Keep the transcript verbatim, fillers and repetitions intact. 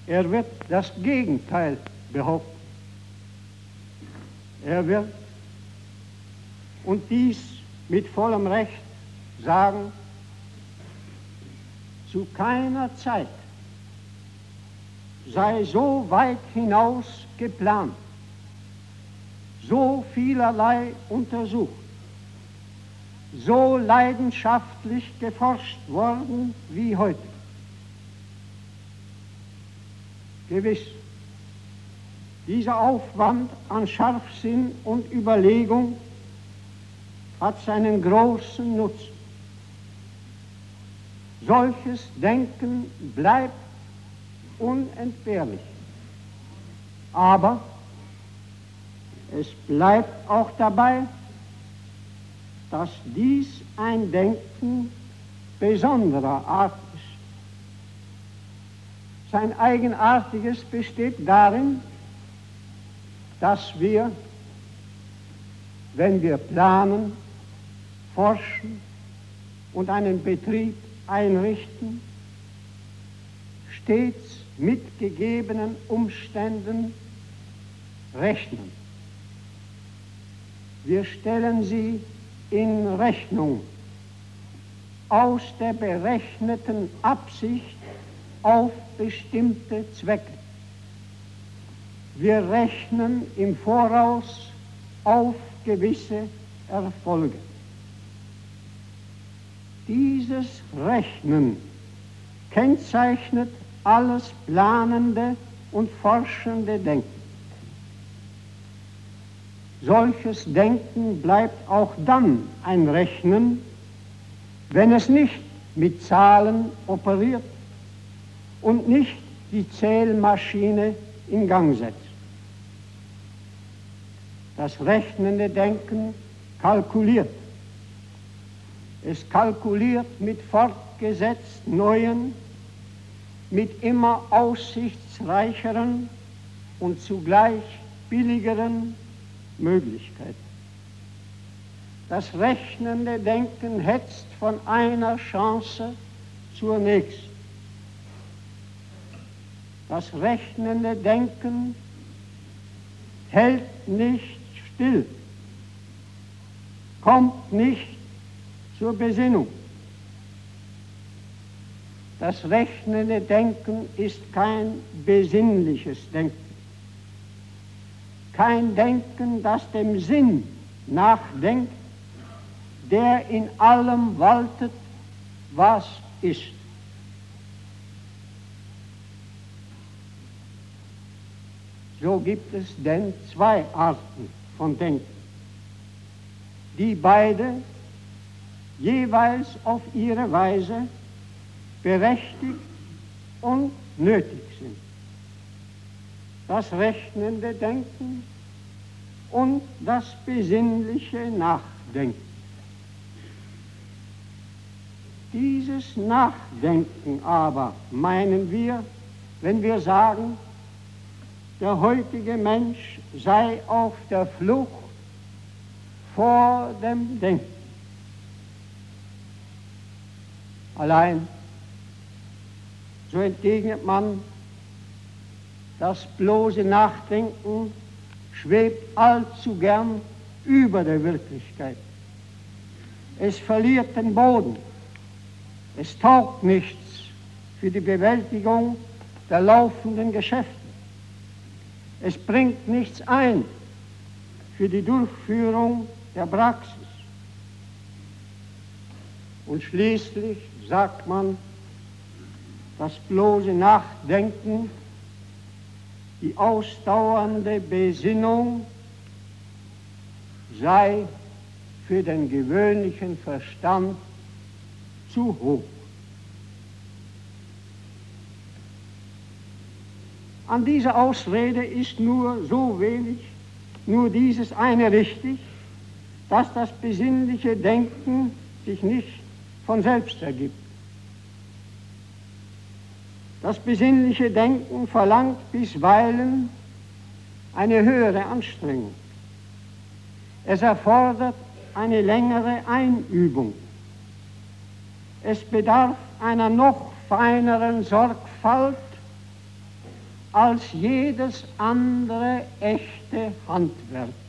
Er wird das Gegenteil behaupten. Er wird, und dies mit vollem Recht, sagen, zu keiner Zeit sei so weit hinaus geplant, so vielerlei untersucht, so leidenschaftlich geforscht worden wie heute. Gewiss, dieser Aufwand an Scharfsinn und Überlegung hat seinen großen Nutzen. Solches Denken bleibt unentbehrlich. Aber es bleibt auch dabei, dass dies ein Denken besonderer Art ist. Sein Eigenartiges besteht darin, dass wir, wenn wir planen, forschen und einen Betrieb einrichten, stets mit gegebenen Umständen rechnen. Wir stellen sie in Rechnung aus der berechneten Absicht auf bestimmte Zwecke. Wir rechnen im Voraus auf gewisse Erfolge. Dieses Rechnen kennzeichnet alles planende und forschende Denken. Solches Denken bleibt auch dann ein Rechnen, wenn es nicht mit Zahlen operiert und nicht die Zählmaschine in Gang setzt. Das rechnende Denken kalkuliert. Es kalkuliert mit fortgesetzt neuen, mit immer aussichtsreicheren und zugleich billigeren Möglichkeiten. Das rechnende Denken hetzt von einer Chance zur nächsten. Das rechnende Denken hält nicht still, kommt nicht zur Besinnung. Das rechnende Denken ist kein besinnliches Denken, kein Denken, das dem Sinn nachdenkt, der in allem waltet, was ist. So gibt es denn zwei Arten von Denken, die beide jeweils auf ihre Weise berechtigt und nötig sind. Das rechnende Denken und das besinnliche Nachdenken. Dieses Nachdenken aber meinen wir, wenn wir sagen, der heutige Mensch sei auf der Flucht vor dem Denken. Allein, so entgegnet man, das bloße Nachdenken schwebt allzu gern über der Wirklichkeit. Es verliert den Boden. Es taugt nichts für die Bewältigung der laufenden Geschäfte. Es bringt nichts ein für die Durchführung der Praxis. Und schließlich sagt man, das bloße Nachdenken, die ausdauernde Besinnung sei für den gewöhnlichen Verstand zu hoch. An dieser Ausrede ist nur so wenig, nur dieses eine richtig, dass das besinnliche Denken sich nicht von selbst ergibt. Das besinnliche Denken verlangt bisweilen eine höhere Anstrengung. Es erfordert eine längere Einübung. Es bedarf einer noch feineren Sorgfalt als jedes andere echte Handwerk.